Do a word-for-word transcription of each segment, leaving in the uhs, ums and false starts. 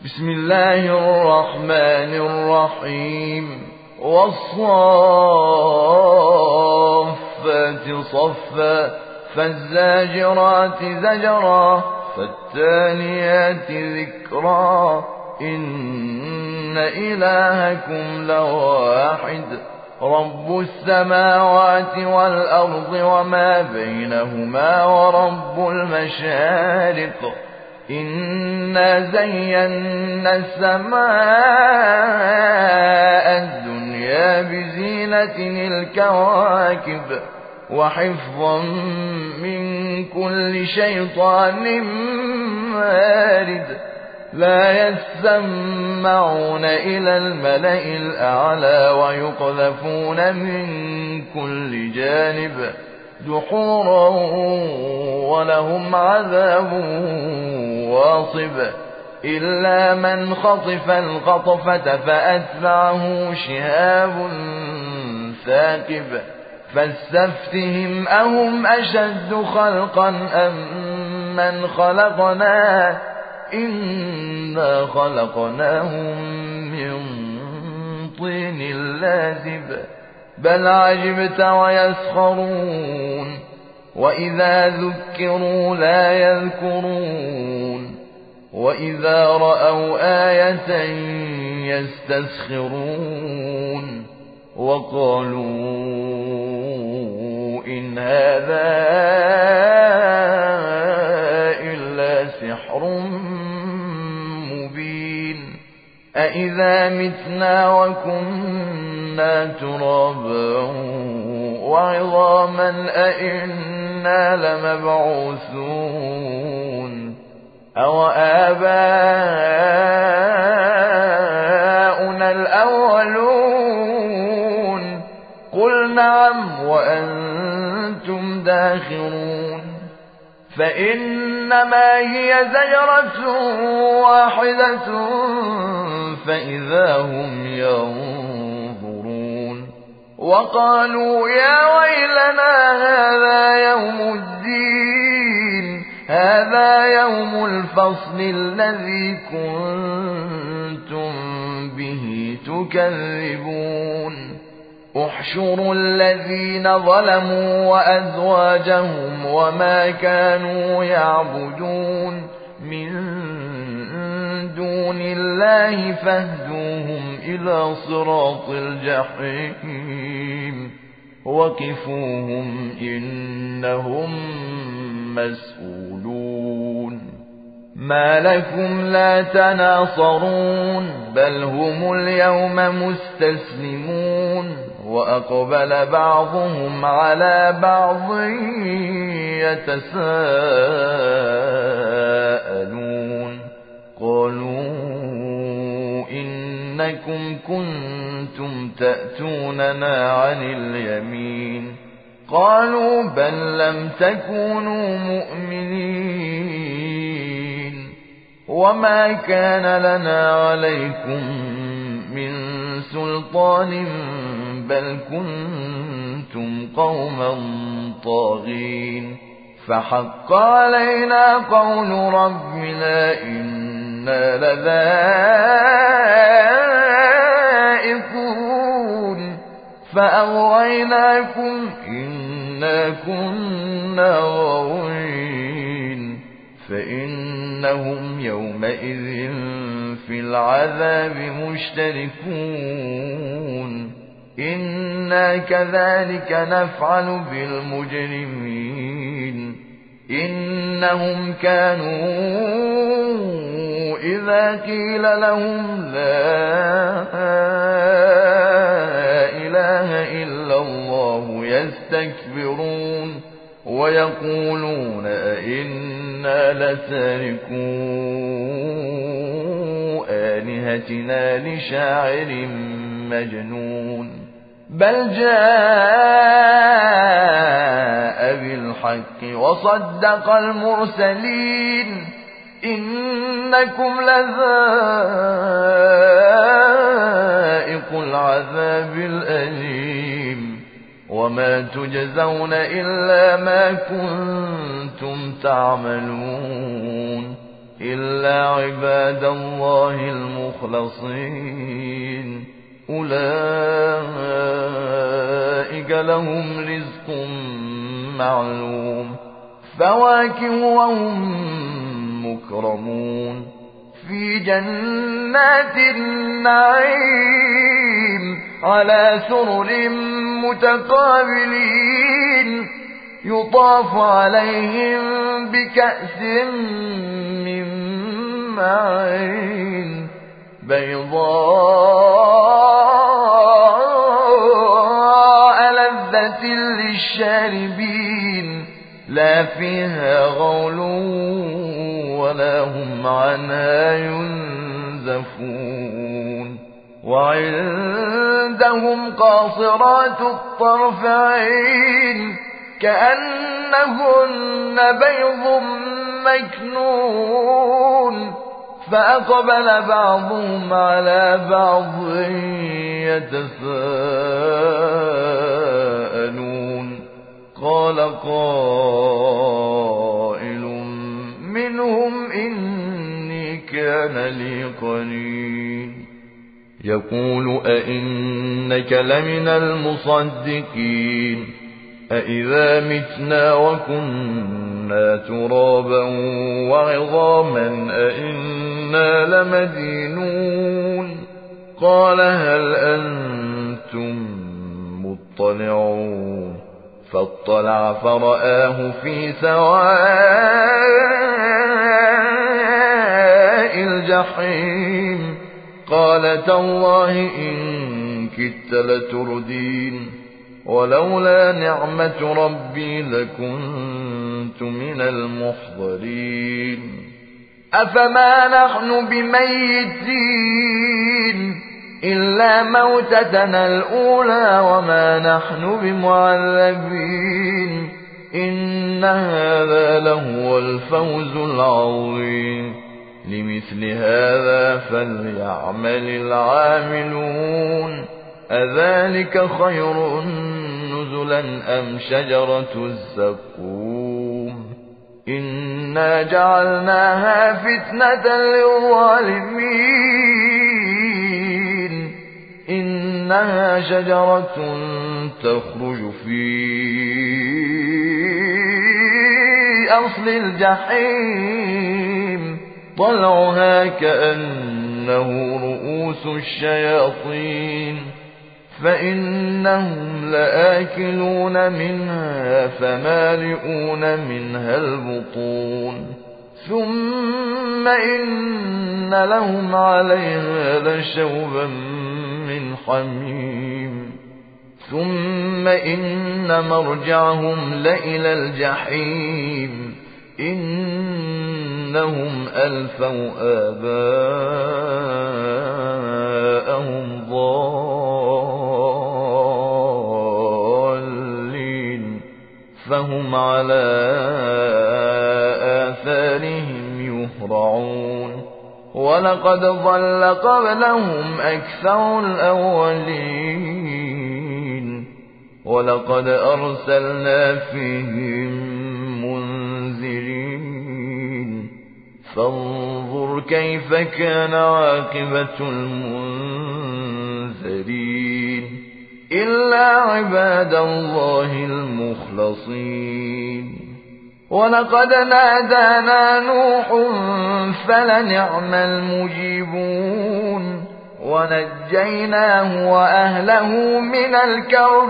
بسم الله الرحمن الرحيم والصافات صفا فالزاجرات زجرا فالتاليات ذكرا إن إلهكم لواحد رب السماوات والأرض وما بينهما ورب المشارق إنا زينا السماء الدنيا بزينة الكواكب وحفظا من كل شيطان مارد لا يسمعون إلى الملأ الأعلى ويقذفون من كل جانب دحورا ولهم عذاب واصب إلا من خطف الخطفة فأتبعه شهاب ثاقب فاستفتهم أهم أشد خلقا أم من خلقنا إنا خلقناهم من طين لازب بل عجبت ويسخرون وإذا ذكروا لا يذكرون وإذا رأوا آية يستسخرون وقالوا إن هذا إلا سحر مبين أإذا متنا وكنا ترابا وعظاما أئنا لمبعوثون أو آباؤنا الأولون قل نعم وأنتم داخرون فإنما هي زجرة واحدة فإذا هم ينظرون وقالوا يا ويلنا هذا يوم الدين هذا يوم الفصل الذي كنتم به تكذبون احشروا الذين ظلموا وأزواجهم وما كانوا يعبدون من دون الله فاهدوهم إلى صراط الجحيم وقفوهم إنهم مسؤولون ما لكم لا تناصرون بل هم اليوم مستسلمون وأقبل بعضهم على بعض يتساءلون قالوا إنكم كنتم تأتوننا عن اليمين قالوا بل لم تكونوا مؤمنين وما كان لنا عليكم من سلطان بل كنتم قوما طاغين فحق علينا قول ربنا إنا لذائقون فأغويناكم إنا كنا غاوين فإنهم يومئذ في العذاب مشتركون إنا كذلك نفعل بالمجرمين إنهم كانوا إذا قيل لهم لا إله إلا الله يستكبرون ويقولون أئنا لتاركو آلهتنا لشاعر مجنون بل جاء بالحق وصدق المرسلين إنكم لذائق العذاب الأليم وما تجزون إلا ما كنتم تعملون إلا عباد الله المخلصين أولئك لهم رزق معلوم فواكه وهم مكرمون في جنات النعيم على سرر متقابلين يطاف عليهم بكأس من معين بيضاء لذة للشاربين لا فيها غول ولا هم عنها ينزفون وعندهم قاصرات الطرف عين كأنهن بيض مكنون فأقبل بعضهم على بعض يتساءلون قال قائل منهم إني كان لي قرين يقول أئنك لمن المصدقين أإذا متنا وكنا ترابا وعظاما أئنا لمدينون قال هل أنتم مطلعون فاطلع فرآه في سواء الجحيم قال تالله إن كدت لتردين ولولا نعمة ربي لكنت من المحضرين أفما نحن بميتين إلا موتتنا الأولى وما نحن بمعذبين إن هذا لهو الفوز العظيم لمثل هذا فليعمل العاملون أذلك خير نزلا أم شجرة الزقوم إنا جعلناها فتنة للظالمين إنها شجرة تخرج في أصل الجحيم طلعها كأنه رؤوس الشياطين فإنهم لآكلون منها فمالئون منها البطون ثم إن لهم عليها لشوبا من حميم ثم إن مرجعهم لإلى الجحيم إنهم ألفوا آباءهم ضالين فهم على آثارهم يهرعون ولقد ضل قبلهم أكثر الأولين ولقد أرسلنا فيهم منذرين فانظر كيف كان عاقبة المنذرين إلا عباد الله المخلصين ولقد نادانا نوح فلنعم المجيبون ونجيناه وأهله من الكرب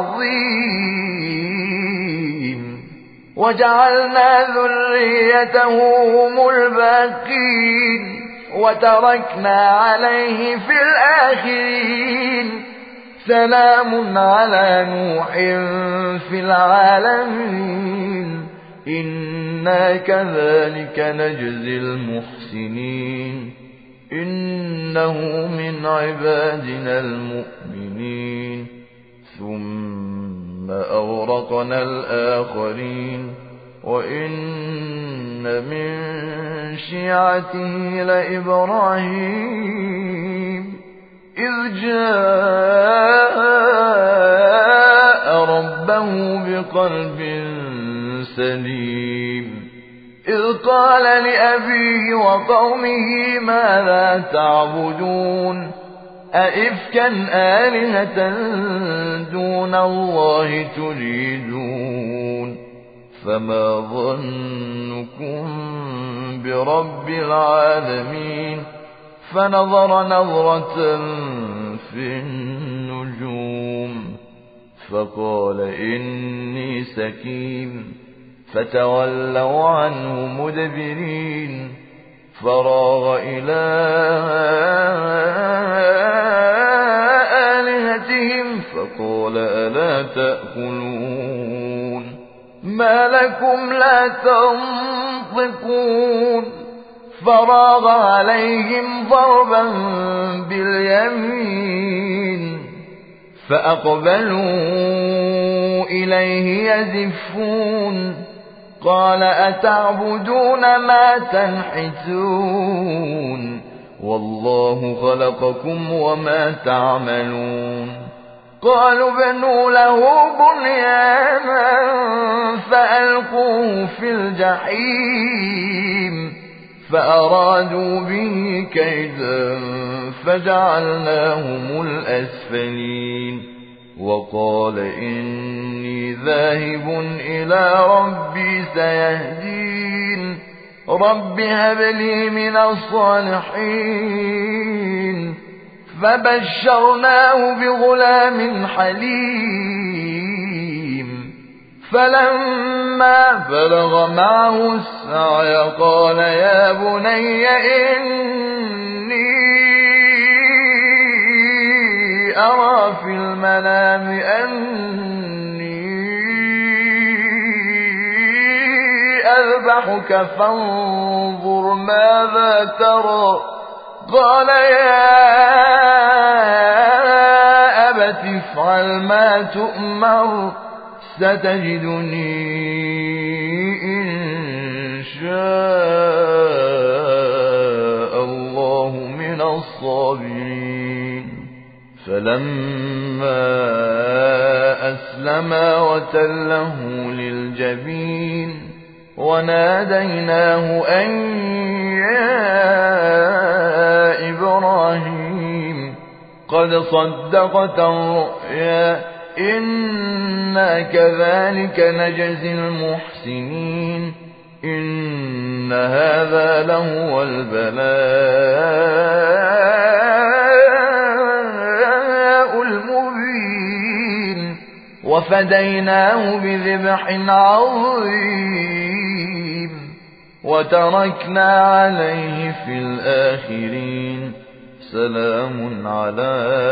العظيم وجعلنا ذريته هم الباقين وتركنا عليه في الآخرين سلام على نوح في العالمين إنا كذلك نجزي المحسنين إنه من عبادنا المؤمنين ثم أورقنا الآخرين وإن من شيعته لإبراهيم إذ جاء ربه بقلب سليم إذ قال لأبيه وقومه ماذا تعبدون أئفكا آلهة دون الله تريدون فما ظنكم برب العالمين فنظر نظرة في النجوم فقال إني سكيم فتولوا عنه مدبرين فراغ إلى آلهتهم فقال ألا تأكلون ما لكم لا تنطقون فراغ عليهم ضربا باليمين فأقبلوا إليه يزفون قال أتعبدون ما تنحتون والله خلقكم وما تعملون قالوا بنوا له بنيانا فألقوه في الجحيم فأرادوا به كيدا فجعلناهم الأسفلين وقال إني ذاهب إلى ربي سيهدين رب هب لي من الصالحين فبشرناه بغلام حليم فلما بلغ معه السعي قال يا بني إني أرى في المنام أني أذبحك فانظر ماذا ترى قال يا أبت افعل ما تؤمر ستجدني إن شاء الله من الصابرين فلما أسلما وتله للجبين وناديناه أن يا إبراهيم قد صدقت الرؤيا إنا كذلك نجزي المحسنين إن هذا لهو البلاء المبين وفديناه بذبح عظيم وتركنا عليه في الآخرين سلام على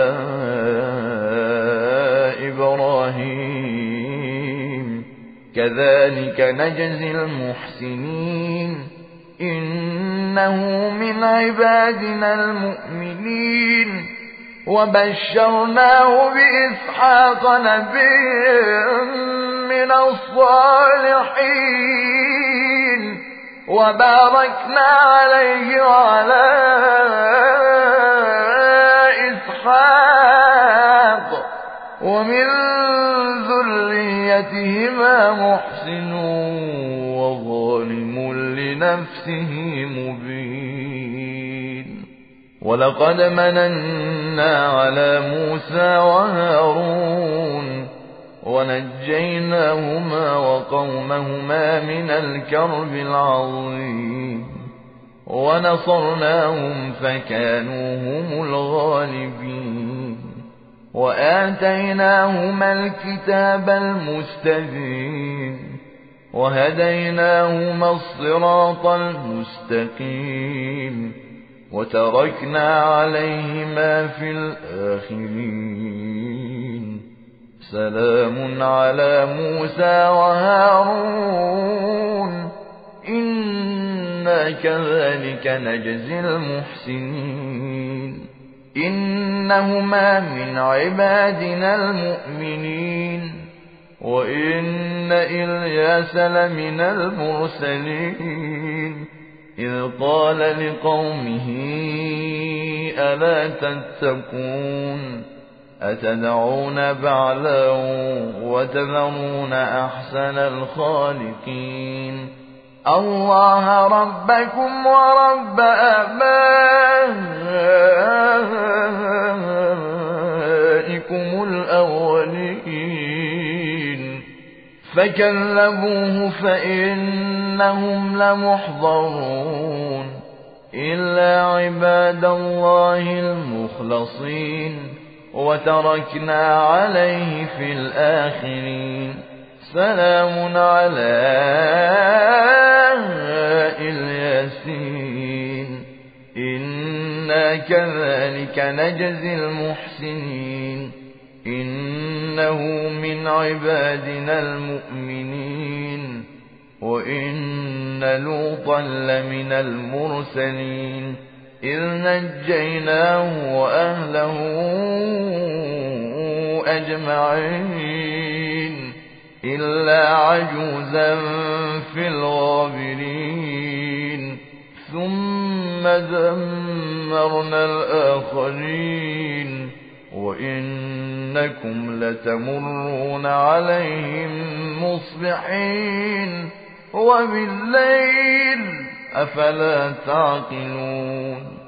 إبراهيم كذلك نجزي المحسنين إنه من عبادنا المؤمنين وبشرناه بإسحاق نبيا من الصالحين وباركنا عليه وعلى إسحاق ومن ذريتهما محسن وظالم لنفسه مبين ولقد مننا على موسى وهارون ونجيناهما وقومهما من الكرب العظيم ونصرناهم فكانوا هم الغالبين وآتيناهما الكتاب المستبين وهديناهما الصراط المستقيم وتركنا عليهما في الآخرين سلام على موسى وهارون إنا كذلك نجزي المحسنين إنهما من عبادنا المؤمنين وإن إلياس لمن المرسلين إذ قال لقومه ألا تتقون أتدعون بعلا وتذرون أحسن الخالقين الله ربكم ورب آبائكم الأولين فكذبوه فإنهم لمحضرون إلا عباد الله المخلصين وتركنا عليه في الآخرين سلام على الياسين إنا كذلك نجزي المحسنين إنه من عبادنا المؤمنين وإن لوطا لمن المرسلين إذ نجيناه وأهله أجمعين إلا عجوزا في الغابرين ثم دمرنا الآخرين وإنكم لتمرون عليهم مصبحين وبالليل أفلا تعقلون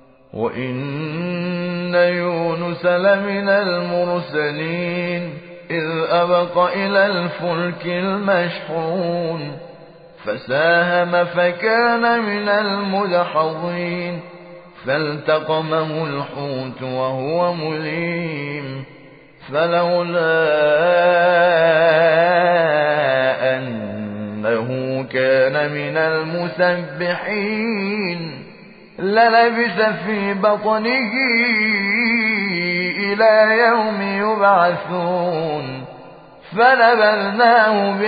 وإن يونس لمن المرسلين إذ أبق إلى الفلك المشحون فساهم فكان من المدحضين فالتقمه الحوت وهو مليم فلولا أنه كان من المسبحين للبث في بطنه إلى يوم يبعثون فنبذناه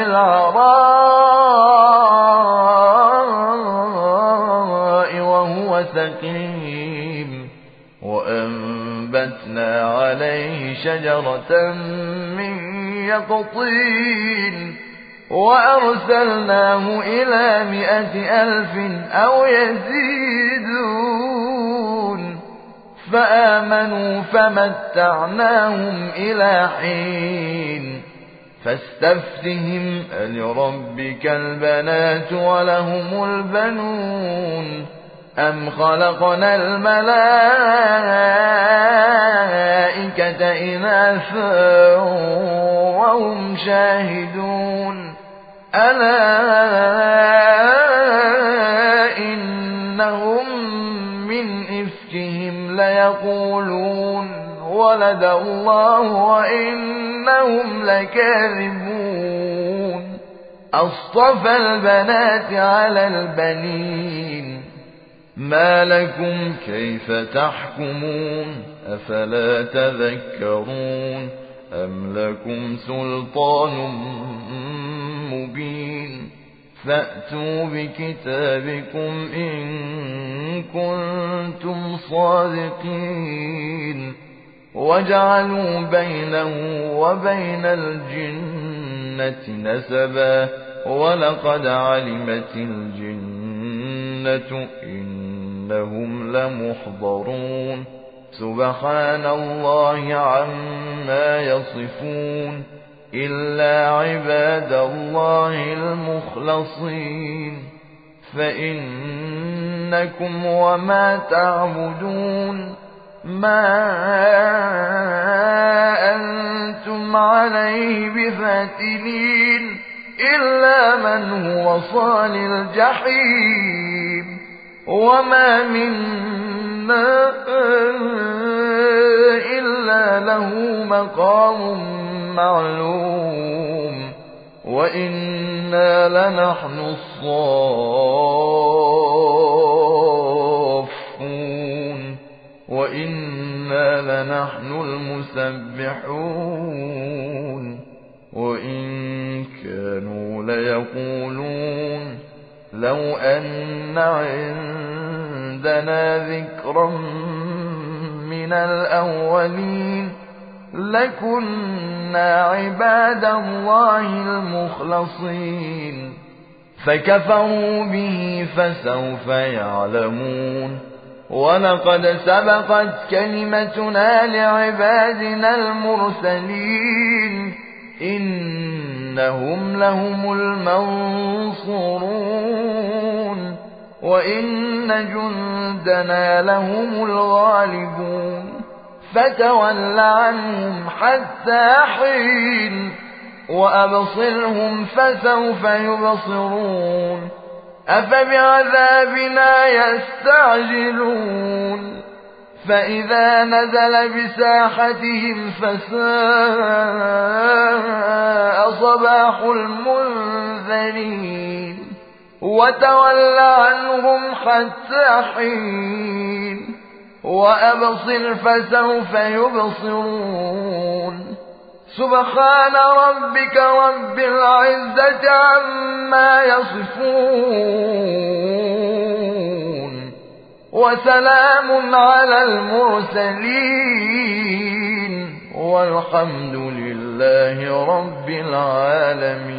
بالعراء وهو سقيم وأنبتنا عليه شجرة من يقطين وأرسلناه إلى مئة ألف أو يزيدون فآمنوا فمتعناهم إلى حين فاستفتهم ألربك البنات ولهم البنون أم خلقنا الملائكة إناثا وهم شاهدون ألا إنهم من إفكهم ليقولون ولد الله وإنهم لكاذبون أصطفى البنات على البنين ما لكم كيف تحكمون أفلا تذكرون أم لكم سلطان مبين فأتوا بكتابكم إن كنتم صادقين وجعلوا بينه وبين الجنة نسبا ولقد علمت الجنة إنهم لمحضرون سبحان الله عما يصفون إلا عباد الله المخلصين فإنكم وما تعبدون ما أنتم عليه بفاتنين إلا من هو صال الجحيم وما منا إلا له مقام معلوم وإنا لنحن الصافون وإنا لنحن المسبحون وإن كانوا ليقولون لو أن عندنا ذكرا من الأولين لكنا عباد الله المخلصين فكفروا به فسوف يعلمون ولقد سبقت كلمتنا لعبادنا المرسلين إنهم لهم المنصورون وإن جندنا لهم الغالبون فتول عنهم حتى حين وأبصرهم فسوف يبصرون أفبعذابنا يستعجلون فإذا نزل بساحتهم فساء صباح المنذرين وتول عنهم حتى حين وأبصر فسوف يبصرون سبحان ربك رب العزة عما يصفون وسلام على المرسلين والحمد لله رب العالمين.